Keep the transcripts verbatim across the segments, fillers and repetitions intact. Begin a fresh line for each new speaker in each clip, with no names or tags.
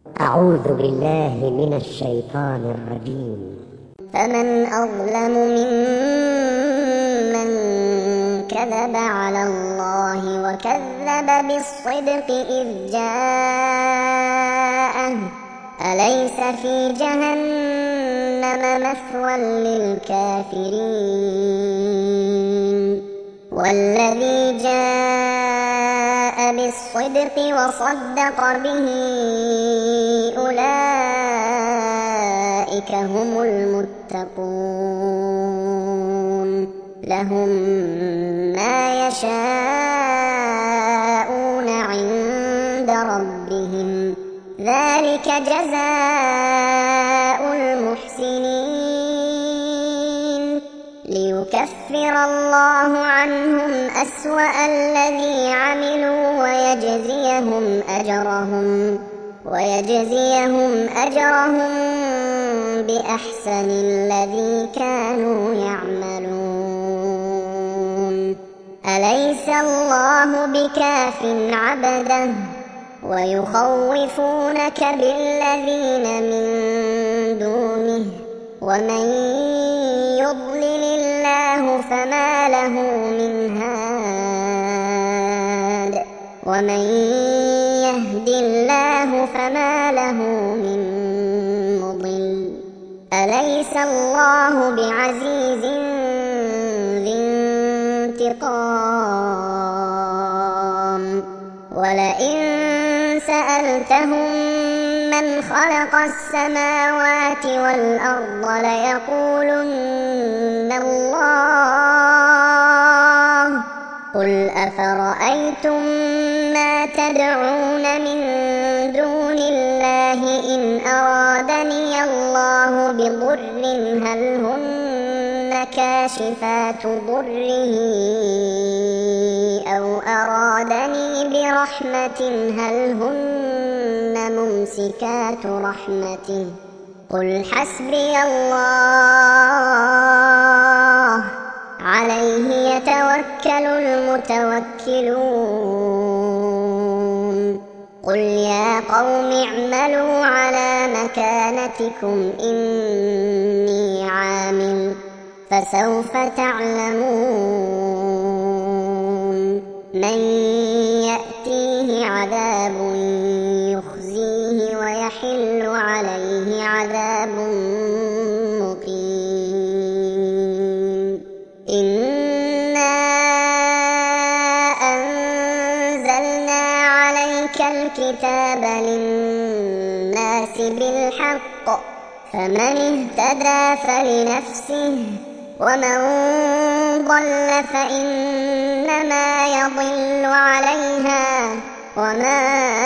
أعوذ بالله من الشيطان الرجيم.
فمن أظلم ممن كذب على الله وكذب بالصدق إذ جاءه أليس في جهنم مثوى للكافرين والذي جاء بالصدق وصدق به أولئك هم المتقون لهم ما يشاءون عند ربهم ذلك جزاء المحسنين ليكفر الله عنهم أسوأ الذي عملوا ويجزيهم أجرهم ويجزيهم أجرهم بأحسن الذي كانوا يعملون أليس الله بكاف عبده ويخوفونك بالذين من دونه ومن يضلل الله فما له من هاد ومن يهد الله فما له من مضل أليس الله بعزيز ذي انتقام ولئن سألتهم من خلق السماوات والأرض ليقولن الله قل أفرأيتم ما تدعون من دون الله إن أرادني الله بضر هل هن كاشفات ضره أو أرادني برحمة هل هن ممسكات رحمته قل حسبي الله عليه يتوكل المتوكلون قل يا قوم اعملوا على مكانتكم إني عامل فسوف تعلمون من يأتيه عذاب يخزيه ويحل عليه عذاب مقيم إنا أنزلنا عليك الكتاب للناس بالحق فمن اهتدى فلنفسه ومن ضل فإنما يضل عليها وما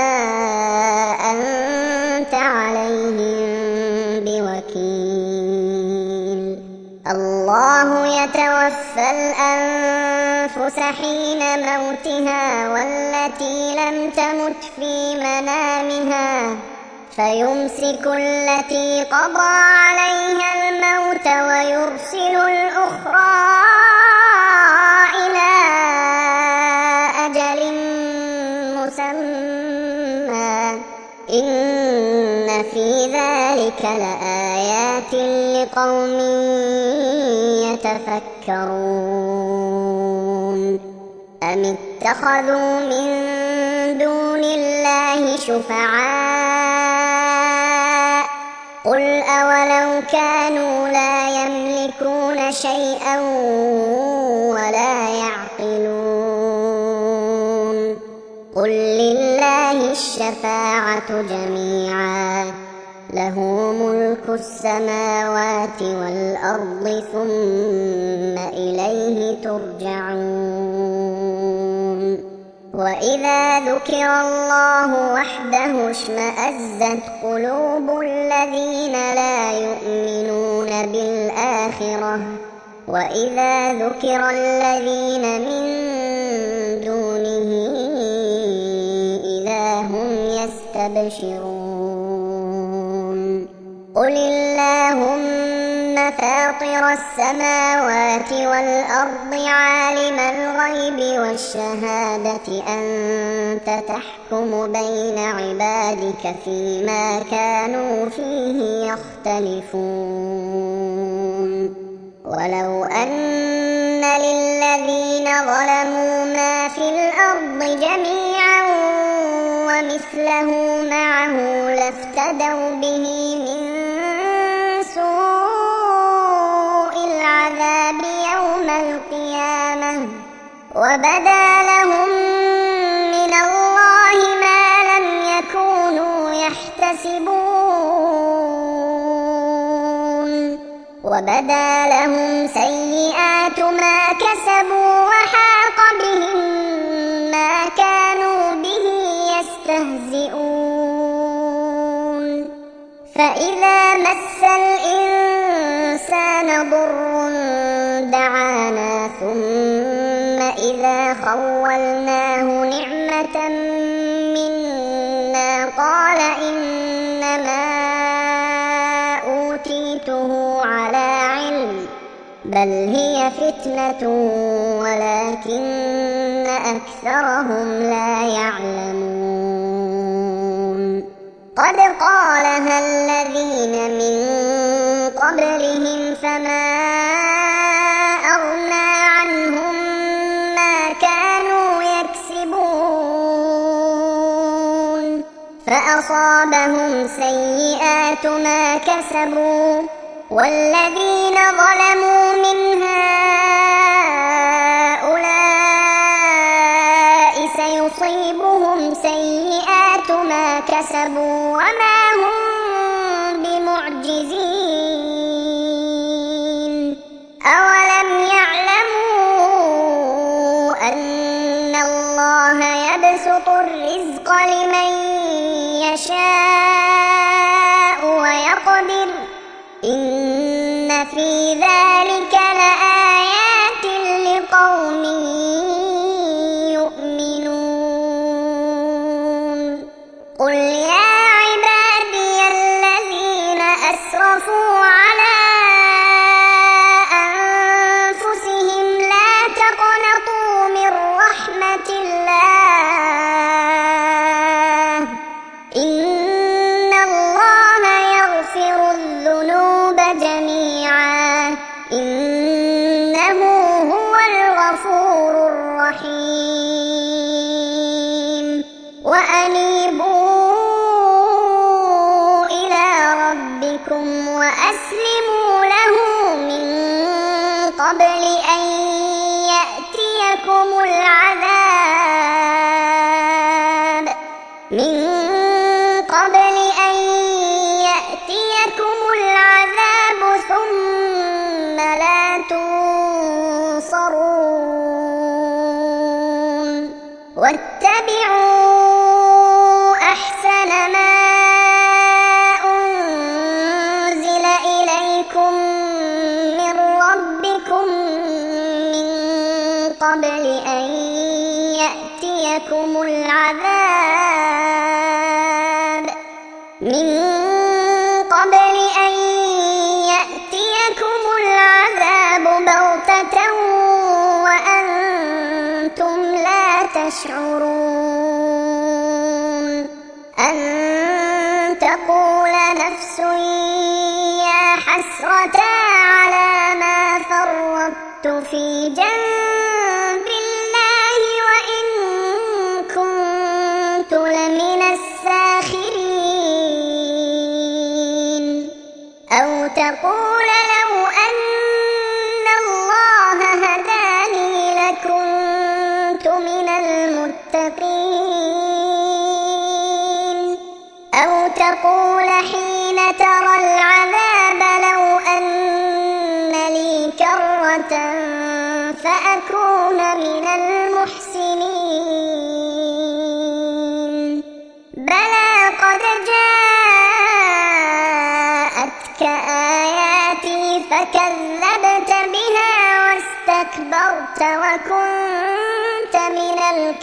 أنت عليهم بوكيل الله يتوفى الأنفس حين موتها والتي لم تمت في منامها فيمسك التي قضى عليها الموت ويرسل الأخرى إلى أجل مسمى إن في ذلك لآيات لقوم يتفكرون أم اتخذوا من دون الله شفعاء قل أولو كانوا لا يملكون شيئا ولا يعقلون قل لله الشفاعة جميعا له ملك السماوات والأرض ثم إليه ترجعون وإذا ذكر الله وحده اشمأزت قلوب الذين لا يؤمنون بالآخرة وإذا ذكر الذين من دونه إذا هم يستبشرون قل اللهم فاطر السماوات والأرض عالم الغيب والشهادة أنت تحكم بين عبادك فيما كانوا فيه يختلفون ولو أن للذين ظلموا ما في الأرض جميعا ومثله معه لافتدوا به من سوء العذاب يوم القيامة وبدا لهم من الله ما لم يكونوا يحتسبون وبدا لهم سيئات ما كسبوا وحاق بهم ما كانوا به يستهزئون فإذا مس الإنسان ضر دعانا ثم إذا خولناه نعمة منا قال إنما أوتيته على علم بل هي فتنة ولكن أكثرهم لا يعلمون قد قالها الذين من قبلهم فما أغنى عنهم ما كانوا يكسبون فأصابهم سيئات ما كسبوا والذين ظلموا من هؤلاء سيصيبهم سيئات ما كسبوا وما هم بمعجزين أولم يعلموا أن الله يبسط الرزق لمن يشاء ويقدر إن في ذلك لآيات لقوم يؤمنون قل يا عبادي الذين أسرفوا على أنفسهم لا تقنطوا من رحمة الله إن الله يغفر الذنوب جميعا إنه هو الغفور الرحيم وأنيبوا إلى ربكم وأسلموا له من قبل أن يأتيكم العذاب من قبل أن يأتيكم العذاب ثم لا تنصرون واتبعوا أحسن ما أنزل إليكم من ربكم من قبل أن يأتيكم العذاب من قبل أن يأتيكم العذاب بغتة وأنتم لا تشعرون أن تقول نفس يا حسرة على ما فرطت في جنب الله وإن كنت لمن الساخرين أو تقول لو أن الله هداني لكنت من المتقين أو تقول حين ترى العذاب لو أن لي كرة فأكون من المحسنين بلى قد جاءتك آياتي فكذبت بها واستكبرت وكنت من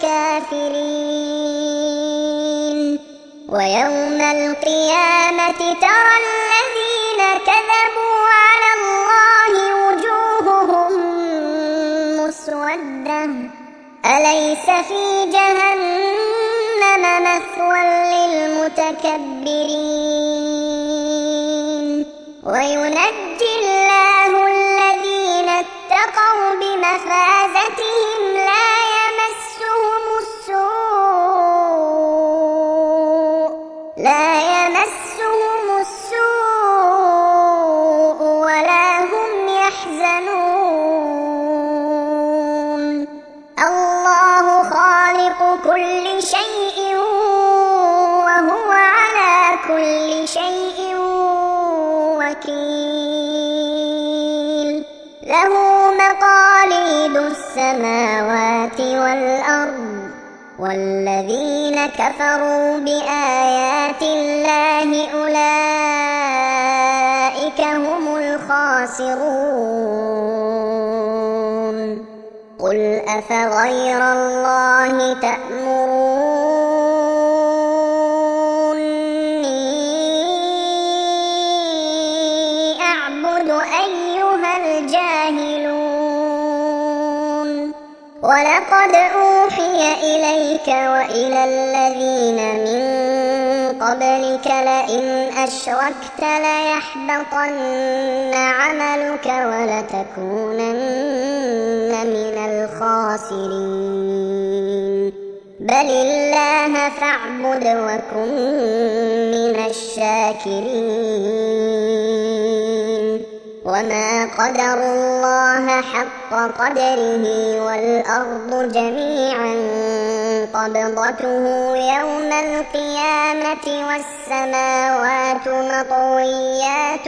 الكافرين ويوم القيامة ترى الذين كذبوا على الله أليس في جهنم مثوى للمتكبرين وينجي الله الذين اتقوا بمفازتهم لا يمسهم السوء لا يمسهم السوء ولا هم يحزنون الله خالق كل شيء وهو على كل شيء وكيل له مقاليد السماوات والأرض والذين كفروا بآيات الله أولئك هم الخاسرون قل أفغير الله تأمروني أعبد أيها الجاهلون ولقد أوحي إليك وإلى الذين من قبلك لئن أشركت ليحبطن عملك ولتكونن من الخاسرين بل الله فاعبد وكن من الشاكرين وما قدروا الله حق قدره والأرض جميعا قبضته يوم القيامة والسماوات مطويات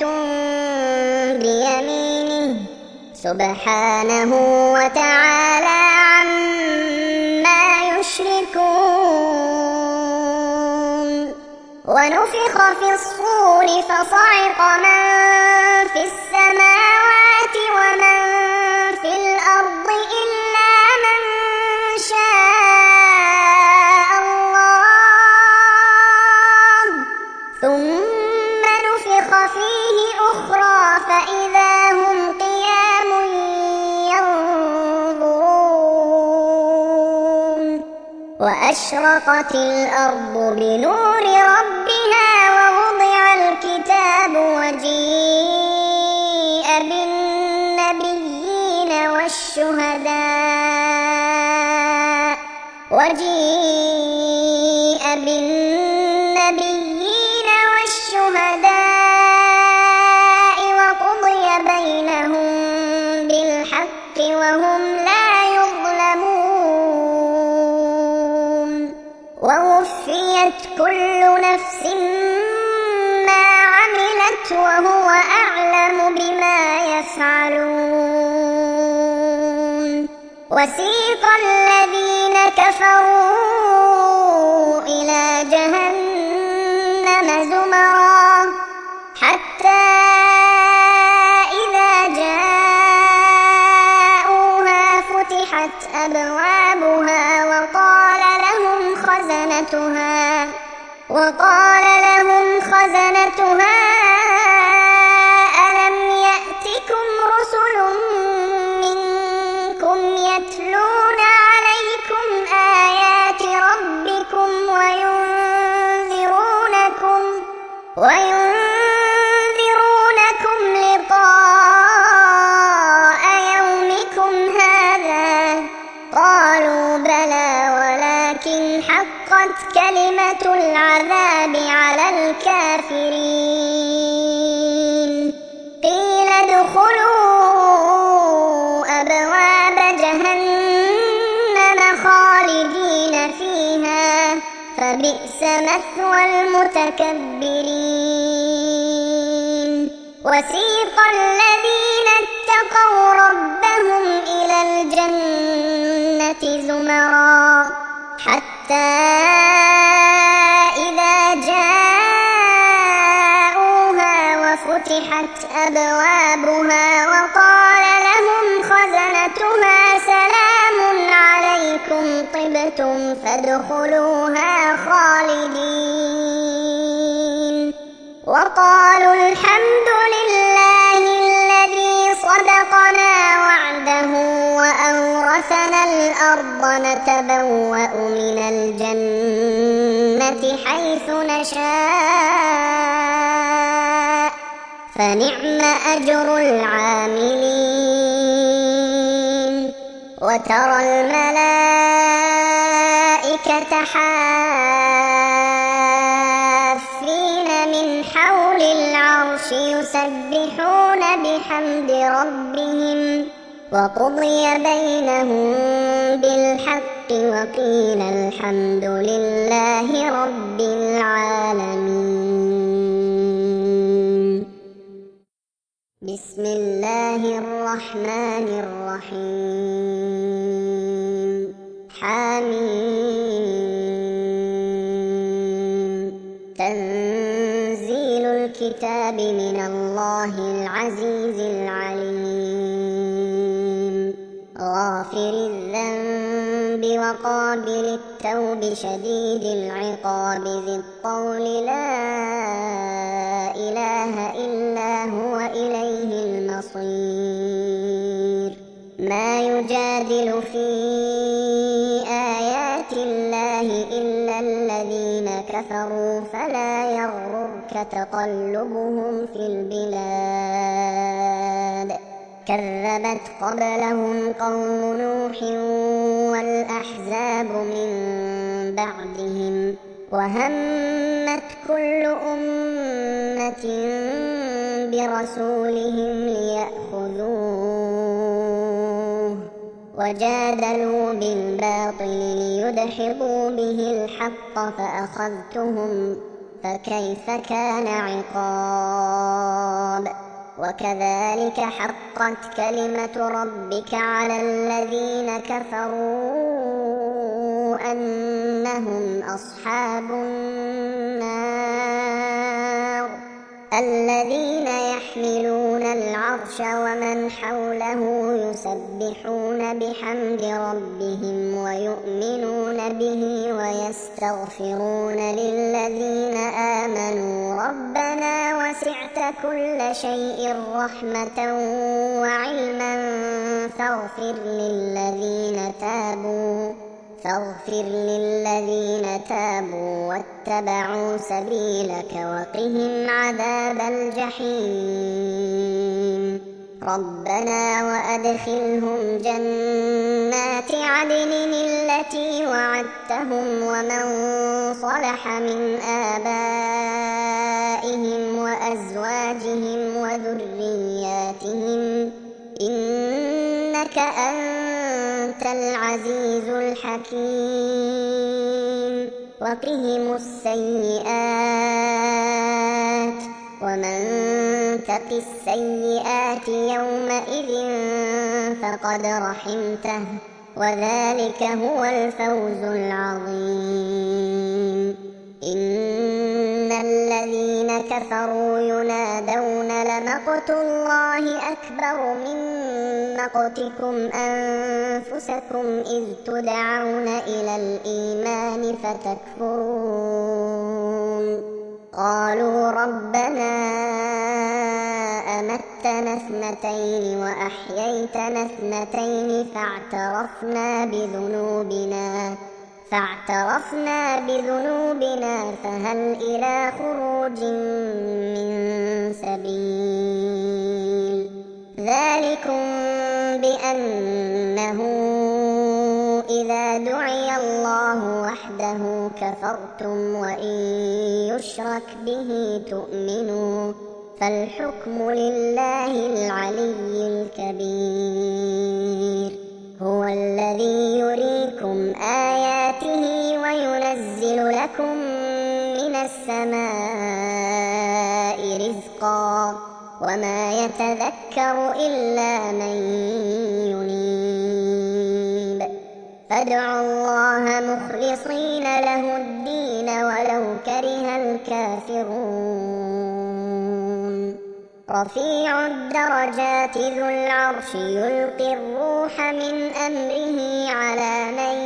بيمينه سبحانه وتعالى عما يشركون ونفخ في الصور فصعق من في السماوات ومن في الأرض إلا من شاء الله ثم نفخ فيه أخرى فإذا هم قيام ينظرون وأشرقت الأرض بنور ربها ووضع الكتاب وجيء بالنبيين والشهداء وجيء بالنبيين والشهداء وقضي بينهم بالحق وهم لا يظلمون ووفيت كل نفس ما عملت وهو أعلم بما يفعلون وسيق الذين كفروا إلى جهنم زمرا حتى إذا جاءوها فتحت أبوابها وقال لهم خزنتها وقال لهم خزنتها ألم يأتكم رسل منكم يتلون عليكم آيات ربكم وينذرونكم وينذرونكم لقاء يومكم هذا قالوا بلى ولكن حقت كلمة العذاب على الكافرين قيل ادخلوا أبواب جهنم خالدين فيها فبئس مثوى المتكبرين وسيق الذين اتقوا ربهم إلى الجنة زمرا حتى إذا جاءوها وفتحت أبوابها وقال لهم خزنتها سلام عليكم طبتم فادخلوها خالدين وقالوا الحمد لله الذي صدقنا وعده وأورثنا الأرض نتبوأ من الجنة حيث نشاء فنعم أجر العاملين وترى الملائكة حافين من حول العرش يسبحون بحمد ربهم وقضي بينهم بالحق وقيل الحمد لله رب العالمين. بسم الله الرحمن الرحيم. حميم. تنزيل الكتاب من الله العزيز العليم. غافر الذنب وقابل التوب شديد العقاب ذي الطول لا إله إلا هو إليه المصير. ما يجادل في آيات الله إلا الذين كفروا فلا يغررك تقلبهم في البلاد. كذبت قبلهم قوم نوح والأحزاب من بعدهم وهمت كل أمة برسولهم ليأخذوه وجادلوا بالباطل ليدحضوا به الحق فأخذتهم فكيف كان عقاب. وكذلك حقت كلمة ربك على الذين كفروا أنهم أصحاب النار. الذين يحملون العرش ومن حوله يسبحون بحمد ربهم ويؤمنون به ويستغفرون للذين آمنوا ربنا وسعت كل شيء رحمة وعلما فاغفر للذين تابوا فاغفر للذين تابوا واتبعوا سبيلك وقهم عذاب الجحيم. ربنا وأدخلهم جنات عدن التي وعدتهم ومن صلح من آبائهم وأزواجهم وذرياتهم إنك أنت العزيز الحكيم. وقهم السيئات ومن تق السيئات يومئذ فقد رحمته وذلك هو الفوز العظيم. إن الذين كفروا ينادون لمقت الله أكبر من مقتكم أنفسكم إذ تدعون إلى الإيمان فتكفرون. قالوا ربنا أمتنا اثنتين وأحييتنا اثنتين فاعترفنا بذنوبنا فاعترفنا بذنوبنا فهل إلى خروج من سبيل. ذلكم بأنه إذا دعي الله وحده كفرتم وإن يشرك به تؤمنوا فالحكم لله العلي الكبير. هو الذي يريكم آياته وينزل لكم من السماء رزقا وما يتذكر إلا من ينيب. فادعوا الله مخلصين له الدين ولو كره الكافرون. رفيع الدرجات ذو العرش يلقي الروح من أمره على من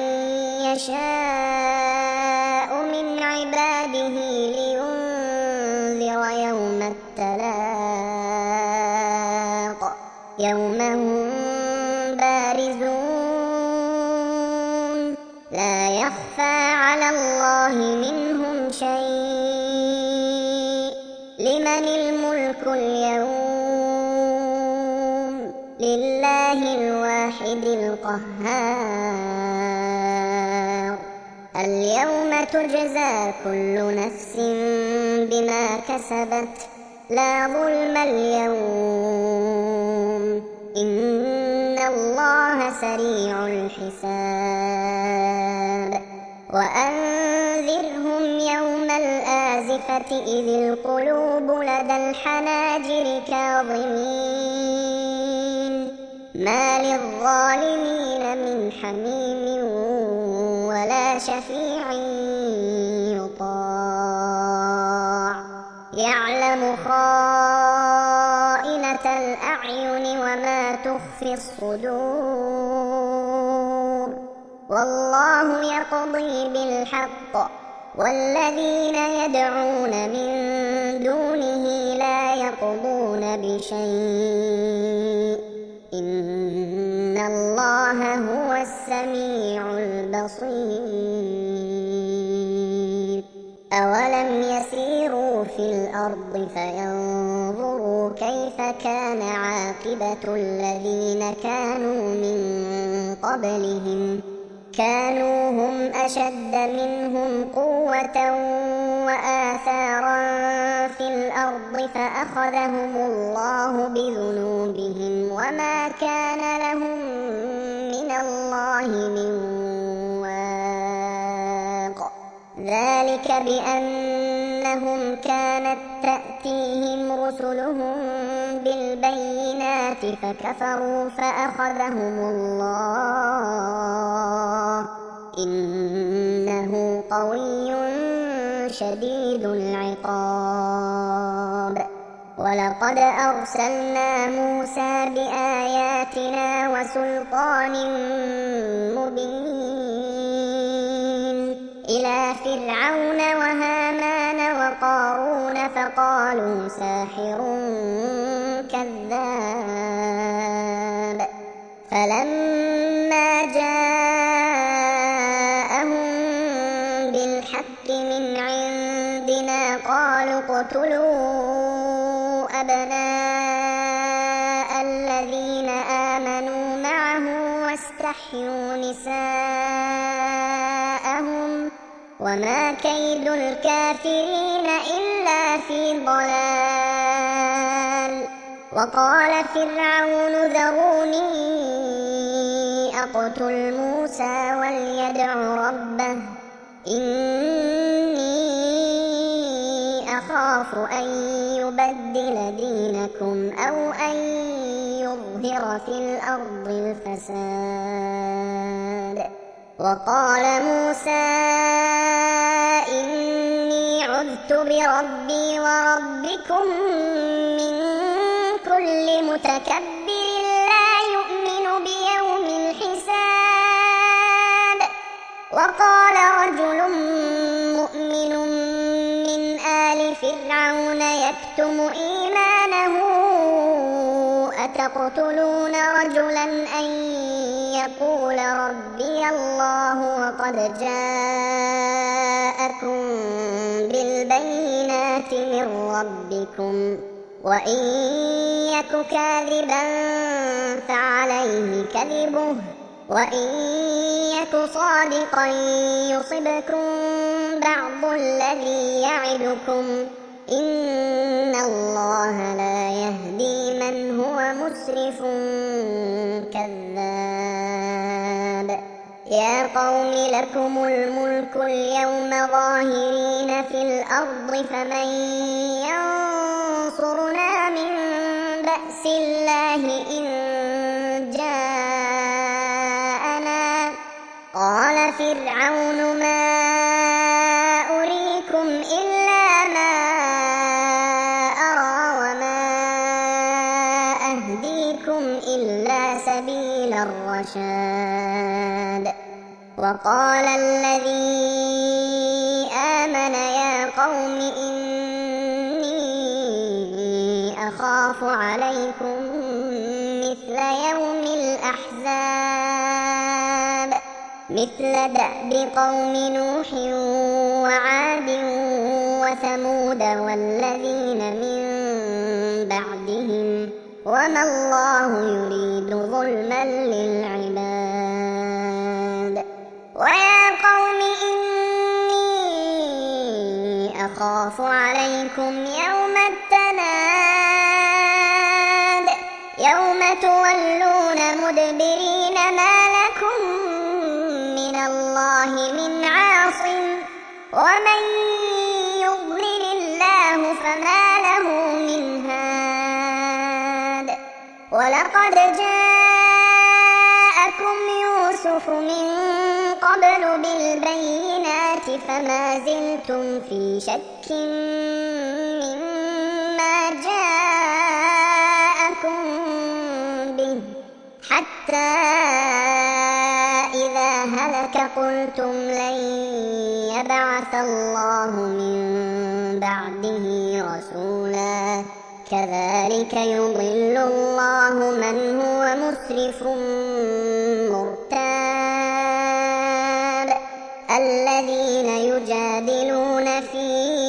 يشاء من عباده لينذر يوم التلاق يوم هم بارزون الله منهم شيء لمن الملك اليوم لله الواحد القهار اليوم تجزى كل نفس بما كسبت لا ظلم اليوم إن الله سريع الحساب وأنذرهم يوم الآزفة إذ القلوب لدى الحناجر كاظمين ما للظالمين من حميم ولا شفيع يطاع يعلم خائنة الأعين وما تخفي الصدور والله يقضي بالحق والذين يدعون من دونه لا يقضون بشيء إن الله هو السميع البصير أولم يسيروا في الأرض فينظروا كيف كان عاقبة الذين كانوا من قبلهم كانوا هم أشد منهم قوة وآثارا في الأرض فأخذهم الله بذنوبهم وما كان لهم من الله من واق ذلك بأنهم كانت تأتيهم رسلهم بالبينات فكفروا فأخذهم الله إنه قوي شديد العقاب ولقد أرسلنا موسى بآياتنا وسلطان مبين إلى فرعون وهامان وقارون فقالوا ساحر كذاب فلما جاءهم بالحق من عندنا قالوا اقتلوا أبناء الذين آمنوا معه واستحيوا نساءهم وما كيد الكافرين إلا في ضلال وقال فرعون ذروني أقتل موسى وليدع ربه إني أخاف أن يبدل دينكم أو أن يظهر في الأرض الفساد وقال موسى إني عذت بربي وربكم من كل متكبر لا يؤمن بيوم الحساب وقال رجل مؤمن من آل فرعون يكتم إيمانه أتقتلون رجلا أن يقول ربي الله وقد جاءكم بالبينات من ربكم وإن يك كاذبا فعليه كذبه وإن يك صادقا يصبكم بعض الذي يعدكم إن الله لا يهدي من هو مسرف كذاب يا قوم لكم الملك اليوم ظاهرين في الأرض فمن ينصرنا من بأس الله إن جاءنا قال فرعون ما أريكم إلا ما أرى وما أهديكم إلا سبيل الرشاد وقال الذي آمن يا قوم إني أخاف عليكم مثل يوم الأحزاب مثل دأب قوم نوح وعاد وثمود والذين من بعدهم وما الله يريد ظلما للعباد. ويا قوم إني أخاف عليكم يوم التناد يوم تولون مدبرين ما لكم من الله من عاصم ومن يضلل الله فما له من هاد. ولقد جاءكم يوسف من قبل بالبينات فما زلتم في شك مما جاءكم به حتى إذا هلك قلتم لن يبعث الله من بعده رسولا كذلك يضل الله من هو مسرف مرتاب. الذين يجادلون في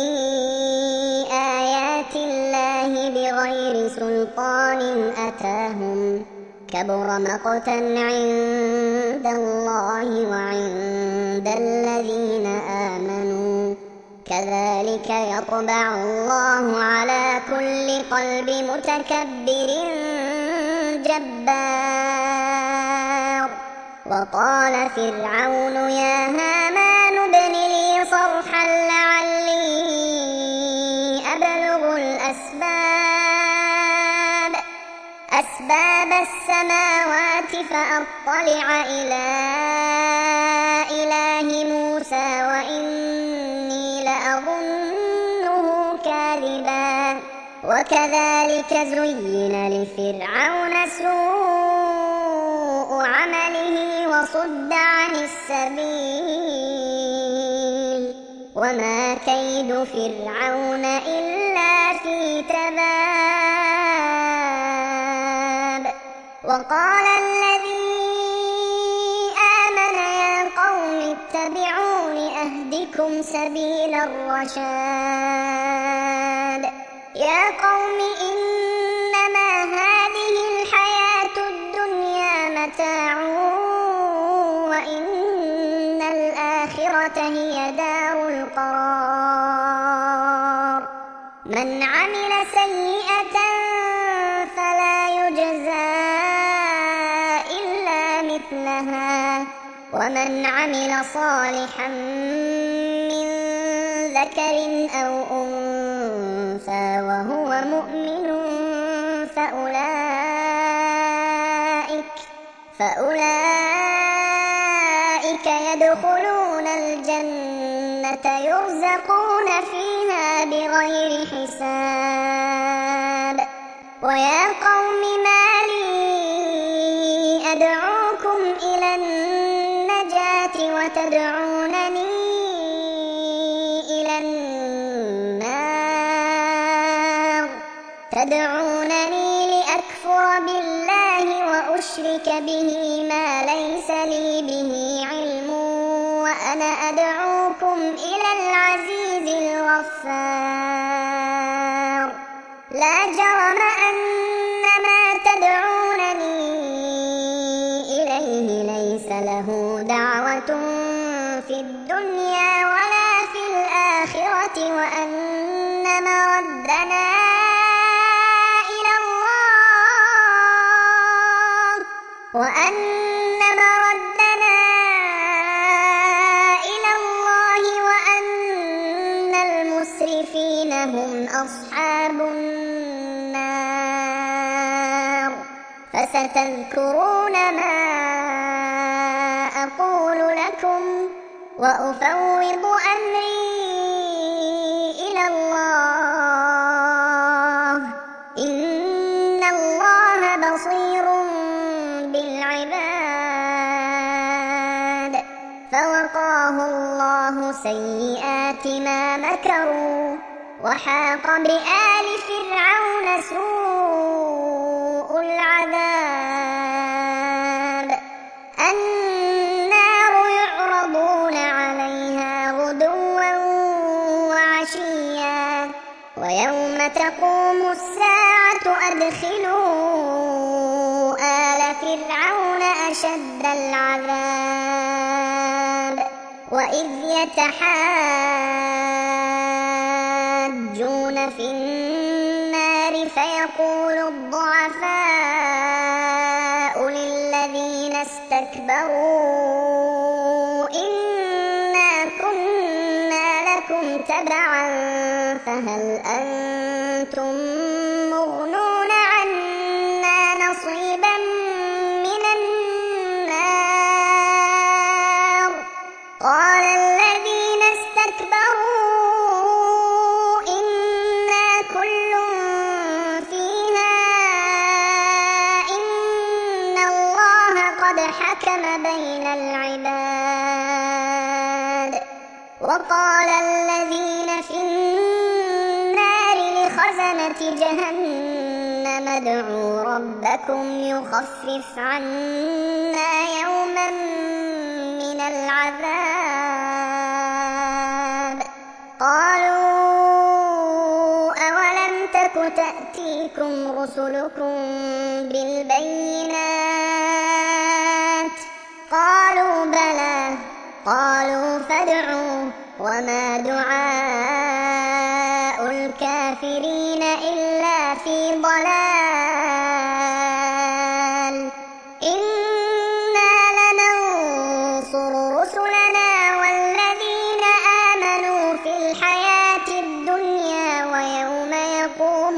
آيات الله بغير سلطان أتاهم كبر مقتا عند الله وعند الذين آمنوا كذلك يطبع الله على كل قلب متكبر جبار. وقال فرعون يا هامان ابن لي صرحا لعلي أبلغ الأسباب أسباب السماوات فأطلع إلى إله موسى وإني لأظنه كاذبا. وكذلك زين لفرعون سوء عمله وصد عن السبيل وما كيد فرعون إلا في تباب. وقال الذي آمن يا قوم اتبعون أهدكم سبيل الرشاد. يا قوم إنما هذه الحياة الدنيا متاع وإن الآخرة هي دار القرار. من عمل سيئة فلا يجزى إلا مثلها ومن عمل صالحا من ذكر أو أنثى وهو مؤمن فأولئك فأولئك يدخلون الجنة يرزقون فيها بغير حساب. ويا قوم ما لي أدعوكم إلى النجاة وتدعونني إلى النار تدعونني لأكفر بالله وأشرك به ما ليس لي به علم وأنا أدعوكم إلى العزيز الغفار. لا جرم أن ما تدعونني إليه ليس له دعوة في الدنيا ولا في الآخرة وأن مردنا إلى الله وأن مردنا إلى الله وأن المسرفين هم أصحاب النار. فستذكرون ما أقول لكم وأفوض أمري إلى الله إن الله بصير بالعباد. فوقاه الله سيئات ما مكروا وحاق بآل فرعون سوء العذاب. النار يعرضون عليها غدوا ويوم تقوم الساعة أدخلوا آل فرعون أشد العذاب وإذ يتحاجون في النار فيقول الضعفاء للذين استكبروا إنا كنا لكم تبعا فهل أنتم مغنون عنا نصيبا من النار قال الذين استكبروا إنا كل فيها إن الله قد حكم بين العباد وقال الذين في النار لخزنة جهنم ادعوا ربكم يخفف عنا يوما من العذاب قالوا أولم تك تأتيكم رسلكم بالبينات قالوا بلى قالوا فادعوا وما دعاء الكافرين إلا في ضلال إنا لننصر رسلنا والذين آمنوا في الحياة الدنيا ويوم يقوم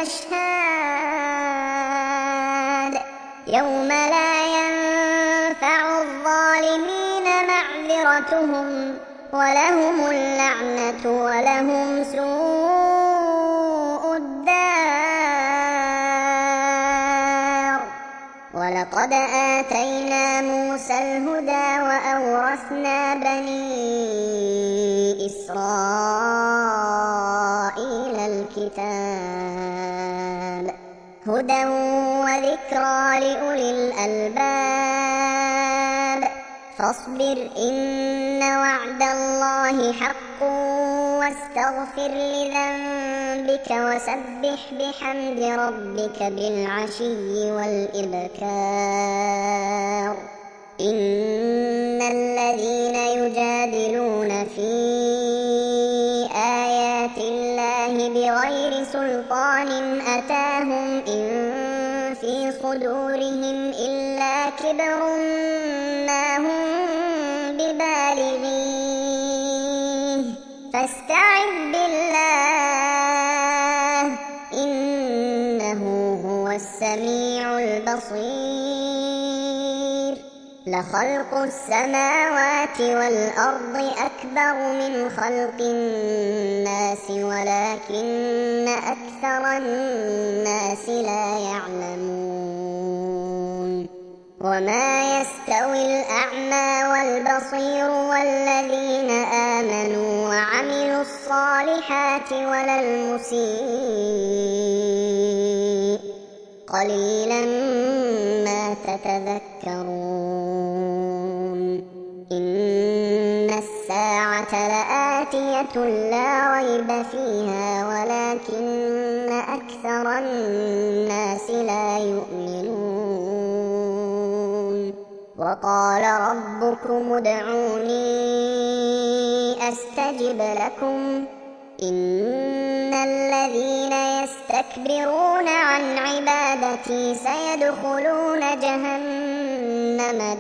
الأشهاد يوم لا ينفع الظالمين معذرتهم ولهم اللعنة ولهم سوء الدار ولقد آتينا موسى الهدى وأورثنا بني إسرائيل الكتاب هدى وذكرى لأولي الألباب فاصبر إن وعد الله حق واستغفر لذنبك وسبح بحمد ربك بالعشي والإبكار إن الذين يجادلون في آيات الله بغير سلطان أتاهم إن في صدورهم إلا كبر ما هم ببالغيه فاستعذ بالله إنه هو السميع البصير لخلق السماوات والأرض أكبر من خلق الناس ولكن أكثر الناس لا يعلمون وما يستوي الأعمى والبصير والذين آمنوا وعملوا الصالحات ولا المسيء قليلا ما تتذكرون إن الساعة لآتية لا ريب فيها ولكن أكثر الناس لا يؤمنون وقال ربكم ادعوني أستجب لكم إن الذين يستكبرون عن عبادتي سيدخلون جهنم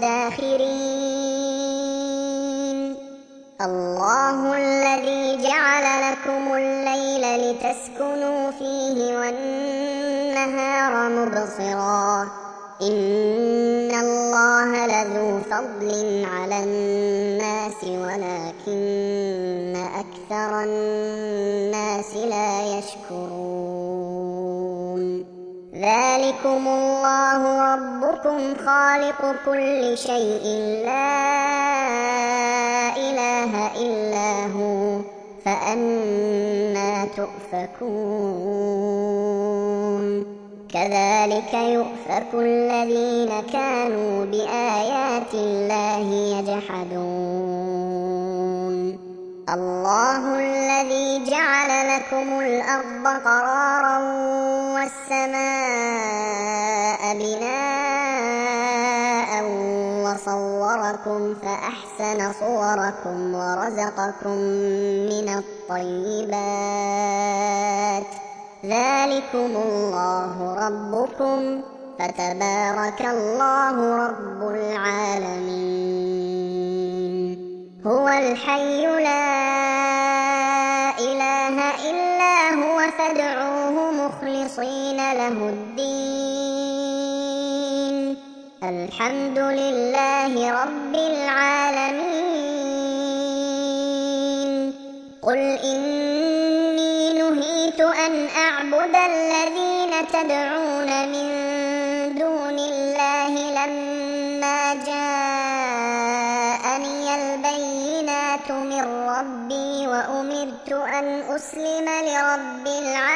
داخرين الله الذي جعل لكم الليل لتسكنوا فيه والنهار مبصرا إن الله لذو فضل على الناس ولكن أكثر الناس لا يشكرون ذلكم الله ربكم خالق كل شيء لا إله إلا هو فأنى تؤفكون كذلك يؤفك الذين كانوا بآيات الله يجحدون الله الذي جعل لكم الأرض قرارا والسماء بناء وصوركم فأحسن صوركم ورزقكم من الطيبات ذلكم الله ربكم فتبارك الله رب العالمين هو الحي لا إله إلا هو فادعوه مخلصين له الدين الحمد لله رب العالمين قل إني نهيت أن أعبد الذين تدعون من دون الله لما جاءني البينات من ربي وأمرت أن أسلم لرب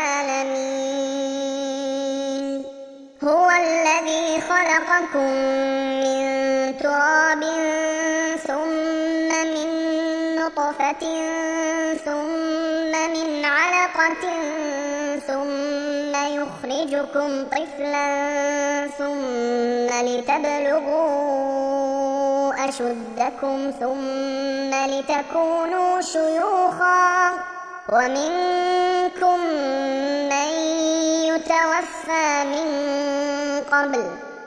العالمين هو الذي خلقكم من تراب ثم من نطفة ثم من علقة ثم يخرجكم طفلا ثم لتبلغوا أشدكم ثم لتكونوا شيوخا ومنكم من يتوفى من قبل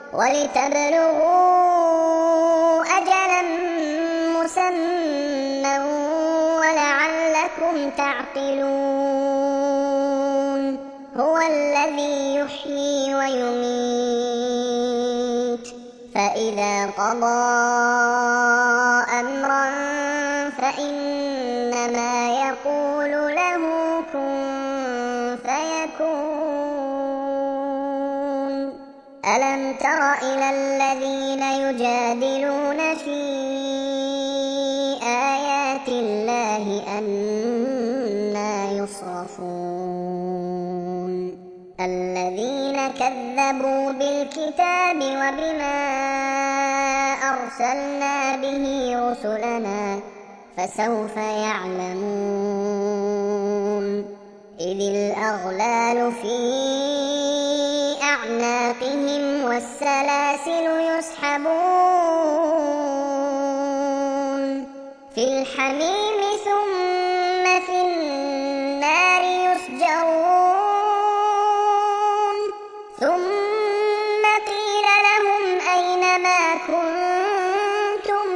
ولتبلغوا أجلا مسمى ولعلكم تعقلون هو الذي يحيي ويميت فإذا قضى أمرا فإنما يقول له كن فيكون ألم تر إلى الذين يجادلون في آيات الله أنى يصرفون الذين كذبوا بالكتاب وبما أرسلنا به رسلنا فسوف يعلمون إذ الأغلال في أعناقهم والسلاسل يسحبون في الحميم ثم في النار يسجرون ثم قيل لهم أين ما كنتم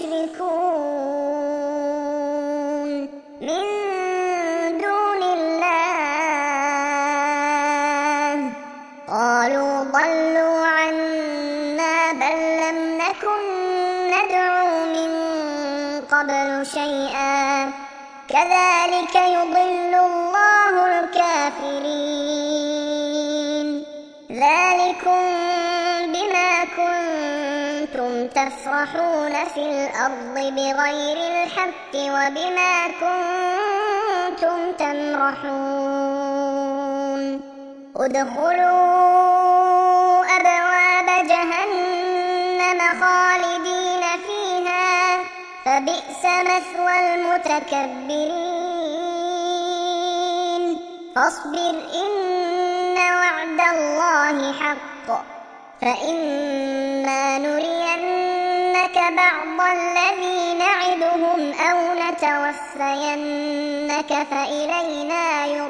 تشركون من دون الله قالوا ضلوا عنا بل لم نكن ندعو من قبل شيئا كذلك يضل الله الكافرين ذلكم بما كنتم تفرحون في الأرض بغير الحق وبما كنتم تمرحون ادخلوا أبواب جهنم خالدين فيها فبئس مثوى المتكبرين فاصبر إن وعد الله حق فإما نرينك بعض الذي نعدهم أو نتوفينك فإلينا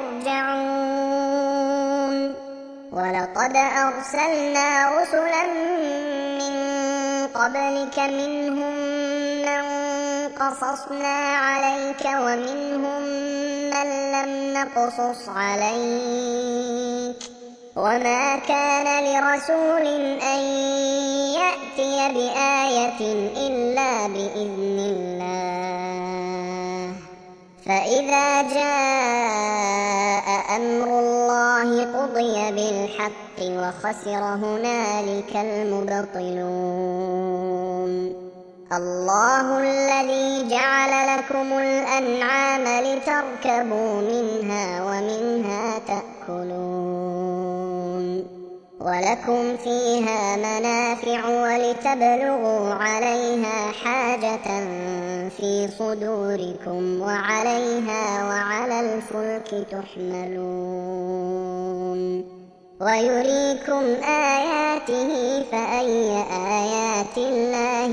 يرجعون ولقد أرسلنا رسلا من قبلك منهم من قصصنا عليك ومنهم من لم نقصص عليك وما كان لرسول أن يأتي بآية إلا بإذن الله فإذا جاء أمر الله قضي بالحق وخسر هنالك المبطلون الله الذي جعل لكم الأنعام لتركبوا منها ومنها تأكلون ولكم فيها منافع ولتبلغوا عليها حاجة في صدوركم وعليها وعلى الفلك تحملون ويريكم آياته فأي آيات الله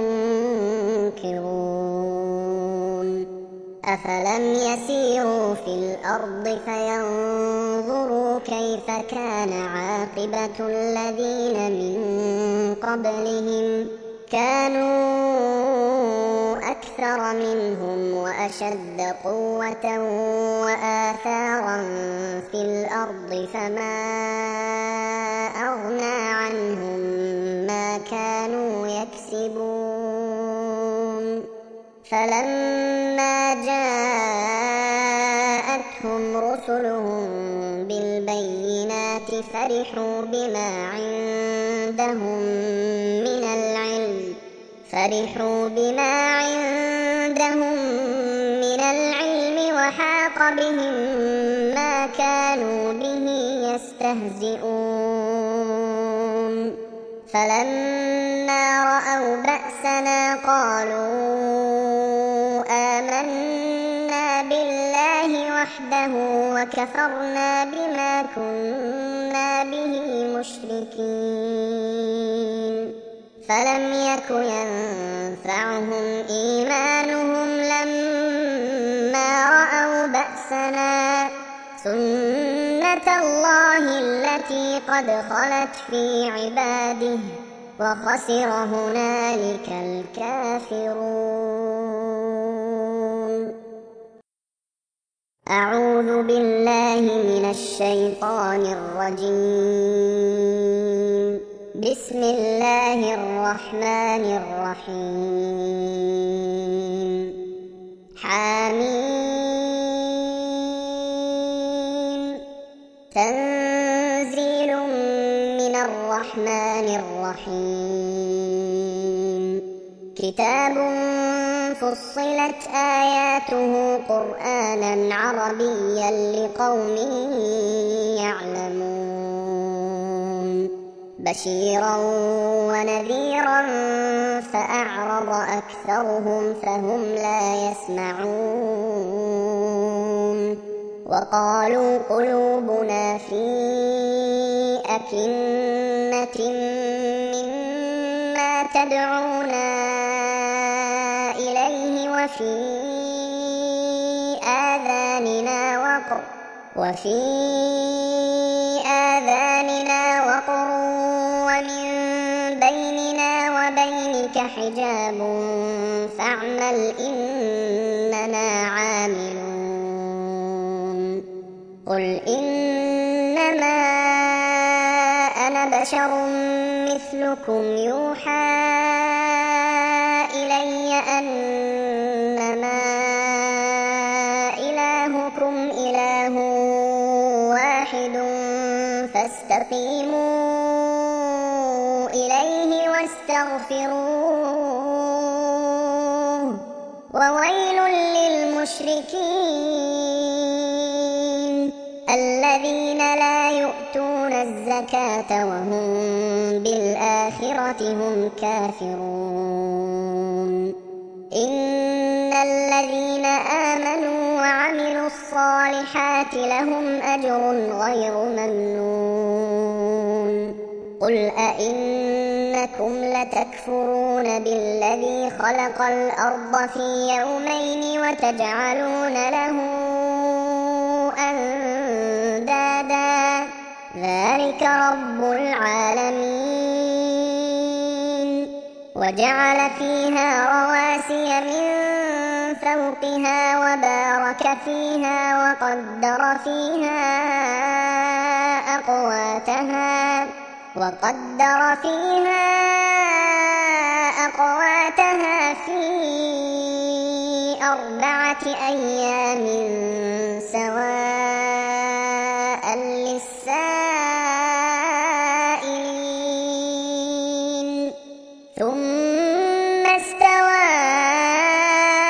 تنكرون أفلم يسيروا في الأرض فينظروا كيف كان عاقبة الذين من قبلهم كانوا أكثر منهم وأشد قوة وآثارا في الأرض فما أغنى عنهم ما كانوا يكسبون فلما جاءتهم رسلهم بالبينات فرحوا بما عندهم من العلم فرحوا بما عندهم من العلم وحاق بهم ما كانوا به يستهزئون فلما رأوا بأسنا قالوا آمنا بالله وحده وكفرنا بما كنا به مشركين فلم يك ينفعهم إيمانهم لما رأوا بأسنا سنة الله التي قد خلت في عباده وخسر هنالك الكافرون. أعوذ بالله من الشيطان الرجيم. بسم الله الرحمن الرحيم. حميم. تنزيل من الرحمن الرحيم. كتاب فصلت آياته قرآنا عربيا لقوم يعلمون بشيرا ونذيرا فأعرض أكثرهم فهم لا يسمعون وقالوا قلوبنا في أكنة مما تدعونا إليه وفي آذاننا وقر وفي آذاننا وقر ومن بيننا وبينك حجاب فاعمل إننا عاملون. قل إنما أنا بشر مثلكم يوحى إلي أنما إلهكم إله واحد فاستقيموا إليه واستغفروه وويل للمشركين الذين لا يؤتون الزكاة وهم بالآخرة هم كافرون. إن الذين آمنوا وعملوا الصالحات لهم أجر غير ممنون. قل أئنكم لتكفرون بالذي خلق الأرض في يومين وتجعلون له أندادا ذلك رب العالمين. وجعل فيها رواسي من فوقها وبارك فيها وقدر فيها أقواتها وقدر فيها أقواتها في أربعة أيام سواء للسائلين. ثم استوى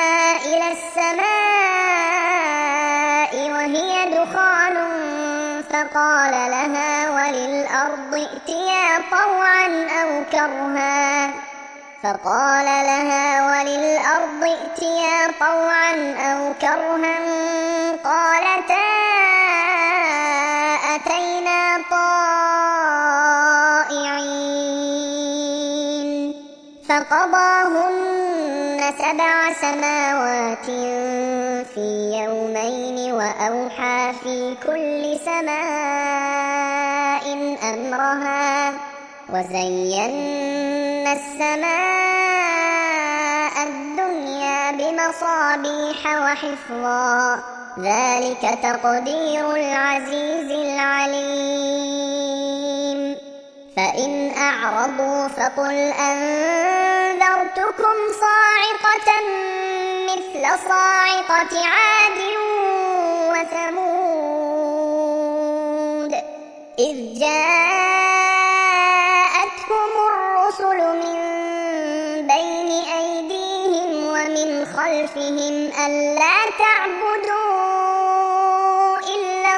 إلى السماء وهي دخان فقال لها وللأرض ائتيا طوعا أو كرها فقال لها وللأرض ائتيا طوعا أو كرها قالتا أتينا طائعين فقضاهن سبع سماوات في يومين وأوحى في كل سماء أمرها وزينا السماء الدنيا بمصابيح وحفظا ذلك تقدير العزيز العليم فإن أعرضوا فقل أنذرتكم صاعقة مثل صاعقة عاد وثمود إذ جاءتهم الرسل من بين أيديهم ومن خلفهم ألا تعبدوا إلا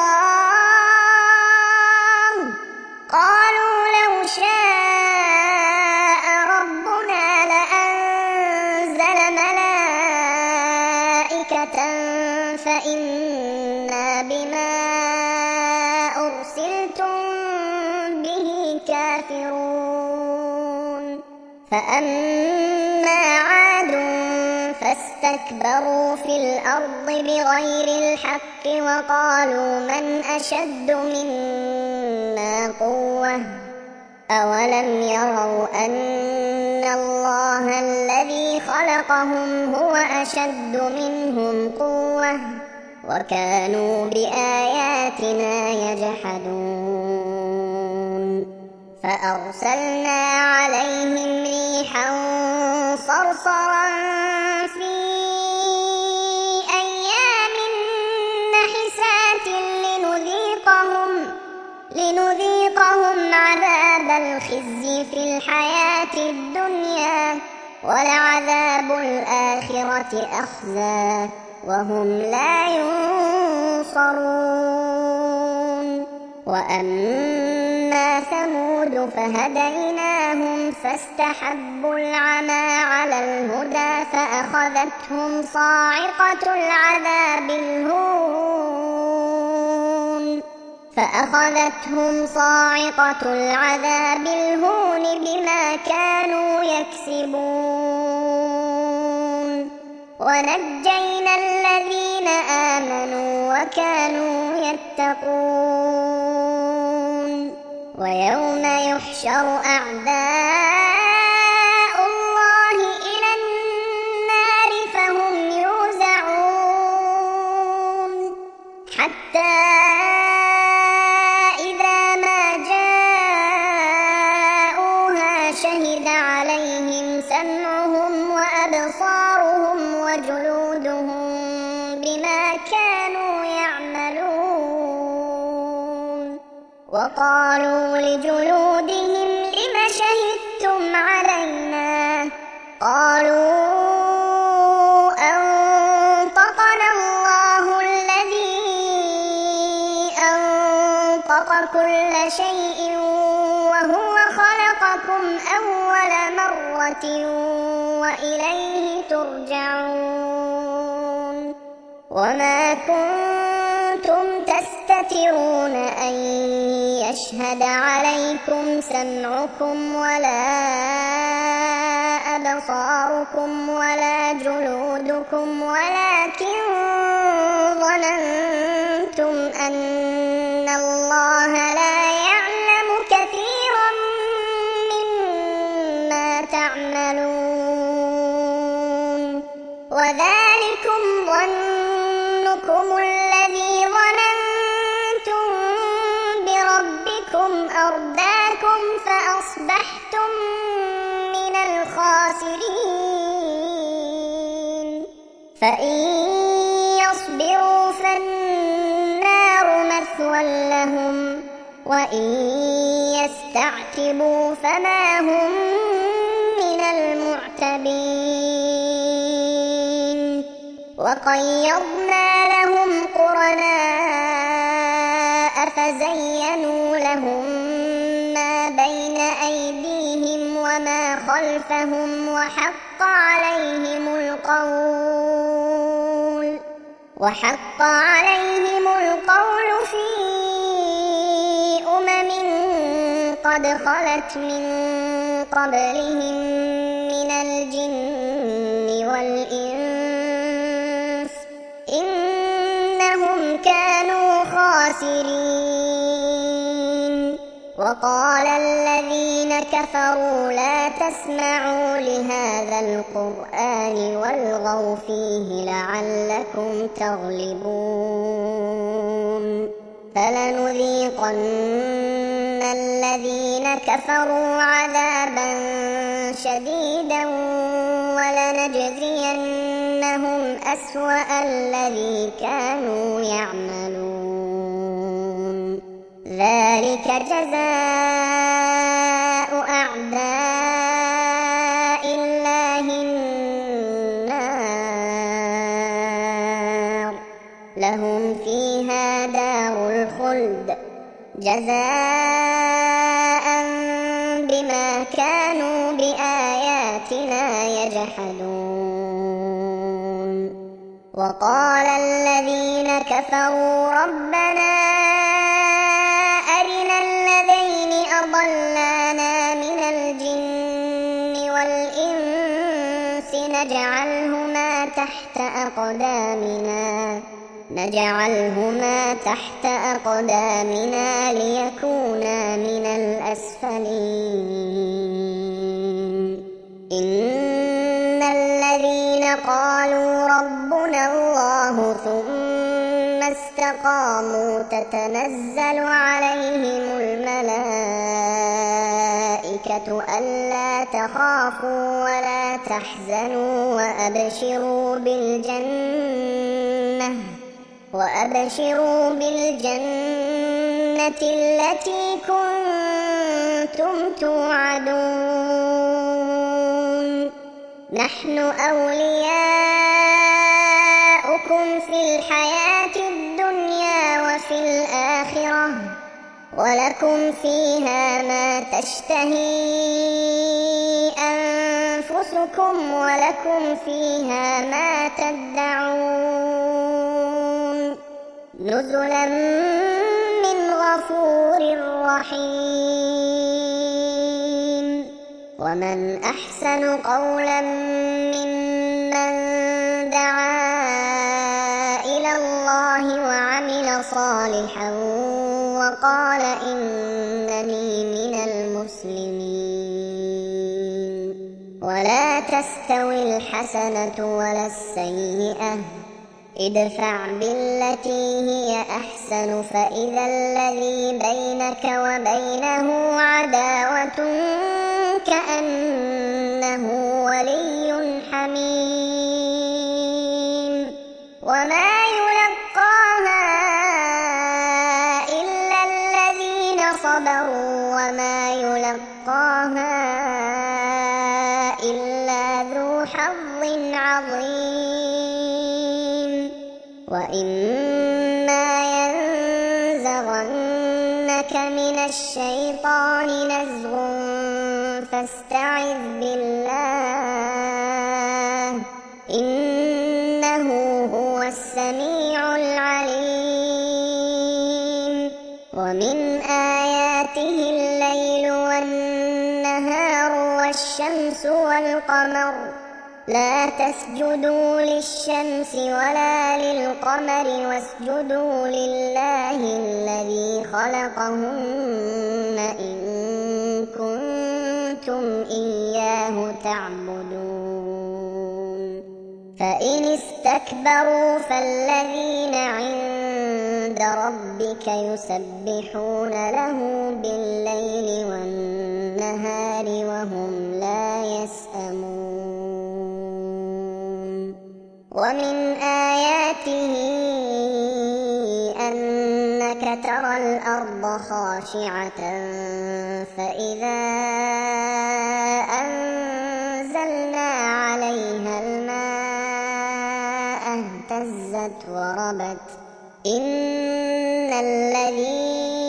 الله قالوا لو شاء ربنا لأنزل ملائكة فإنا بما أرسلتم به كافرون فأما عاد فاستكبروا في الأرض بغير الحق وقالوا من أشد منا قوة أولم يروا أن الله الذي خلقهم هو أشد منهم قوة وكانوا بآياتنا يجحدون فأرسلنا عليهم ريحا صرصرا في أيام نحسات لنذيقهم لنذيقهم عذاب الخزي في الحياة الدنيا ولعذاب الآخرة أخزى وهم لا ينصرون وأما ثمود فهديناهم فاستحبوا العمى على الهدى فأخذتهم صاعقة العذاب الهون فأخذتهم صاعقة العذاب الهون بما كانوا يكسبون ونجينا الذين آمنوا وكانوا يتقون ويوم يحشر أعداء الله إلى النار فهم يوزعون حتى إذا ما جاءوها شهد عليهم سمعهم وأبصارهم وجلودهم بما كانوا يعملون وقالوا لجلودهم لم شهدتم علينا قالوا أنطقنا الله الذي أنطق كل شيء وهو خلقكم أول مرة وإليه ترجعون وما كنتم تستترون أن يشهد عليكم سمعكم ولا أبصاركم ولا جلودكم ولكن ظننتم أن الله لا يعلم كثيرا مما تعملون وذلكم ظنكم الذي ظننتم بربكم أرداكم فأصبحتم من الخاسرين فإن يصبروا فالنار مثوى لهم وإن يستعتبوا فما هم من المعتبين وقيضنا لهم قرناء فزينوا لهم ما بين أيديهم وما خلفهم وحق عليهم القول وحق عليهم القول في أمم قد خلت من قبلهم من الجن والإنس إنهم كانوا خاسرين. وقال الذين كفروا لا تسمعوا لهذا القرآن والغوا فيه لعلكم تغلبون فلنذيقن الذين كفروا عذابا شديدا ولنجزينهم أسوأ الذي كانوا يعملون ذلك جزاء أعداء الله النار لهم فيها دار الخلد جزاء بما كانوا بآياتنا يجحدون. وقال الذين كفروا ربنا أرنا الذين أضلانا من الجن والإنس نجعلهما تحت أقدامنا نجعلهما تحت أقدامنا ليكونا من الأسفلين. إن الذين قالوا ربنا الله ثم استقاموا تتنزل عليهم الملائكة ألا تخافوا ولا تحزنوا وأبشروا بالجنة وأبشروا بالجنة التي كنتم توعدون نحن أولياؤكم في الحياة الدنيا وفي الآخرة ولكم فيها ما تشتهي أنفسكم ولكم فيها ما تدعون نزلا من غفور رحيم. ومن أحسن قولا ممن دعا إلى الله وعمل صالحا وقال إنني من المسلمين. ولا تستوي الحسنة ولا السيئة ادفع بالتي هي أحسن فإذا الذي بينك وبينه عداوة كأنه ولي حميم. وما يلقاها إلا الذين صبروا وما يلقاها إلا ذو حظ عظيم. وإما ينزغنك من الشيطان نزغ فاستعذ بالله إنه هو السميع العليم. ومن آياته الليل والنهار والشمس والقمر لا تسجدوا للشمس ولا للقمر واسجدوا لله الذي خلقهن إن كنتم إياه تعبدون. فإن استكبروا فالذين عند ربك يسبحون له بالليل والنهار وهم لا يسأمون. ومن آياته أنك ترى الأرض خاشعة فإذا أنزلنا عليها الماء اهتزت وربت إن الذي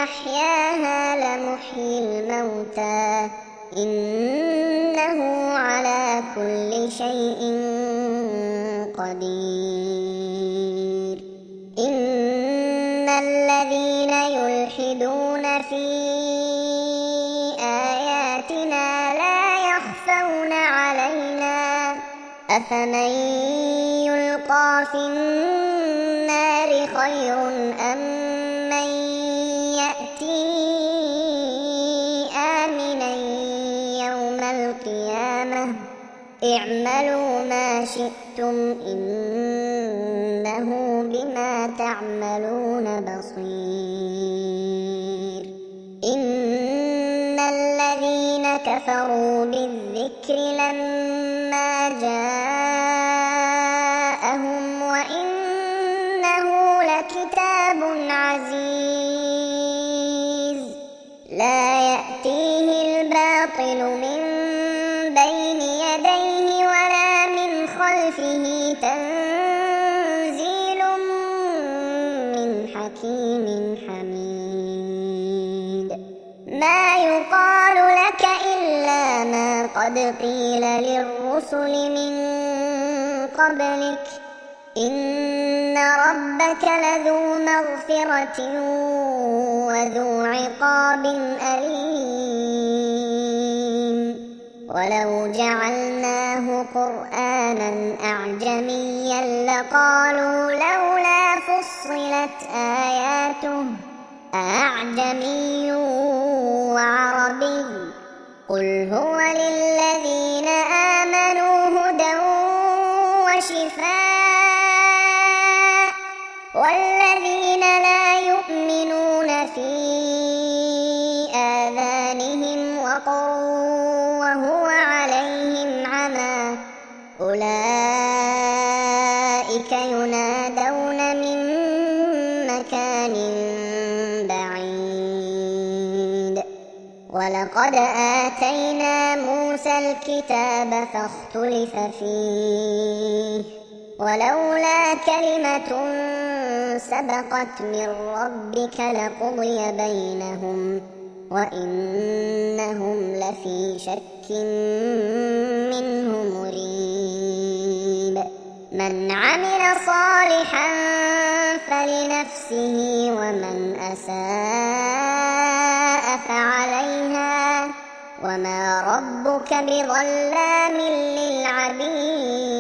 أحياها لمحيي الموتى إنه على كل شيء قدير إن الذين يلحدون في آياتنا لا يخفون علينا أفمن يلقى في النار خير أم من يأتي آمنا يوم القيامة اعملوا ما شئتم إنه بما تعملون بصير إن الذين كفروا بالذكر لما جاءهم وإنه لكتاب عزيز لا يأتيه الباطل من بين يديه ولا من خلفه تنزيل من حكيم حميد ما يقال لك إلا ما قد قيل للرسل من قبلك إن ربك لذو مغفرة وذو عقاب أليم ولو جعلناه قرآنا أعجميا لقالوا لولا فصلت آياته أعجمي وعربي قل هو للذين آمنوا هدى وشفاء والذين لا يؤمنون في آذانهم وقر وهو عليهم عمى أولئك ينادون من مكان بعيد ولقد آتينا موسى الكتاب فاختلف فيه ولولا كلمة سبقت من ربك لقضي بينهم وإنهم لفي شك منه مريب من عمل صالحا فلنفسه ومن أساء فعليها وما ربك بظلام للعبيد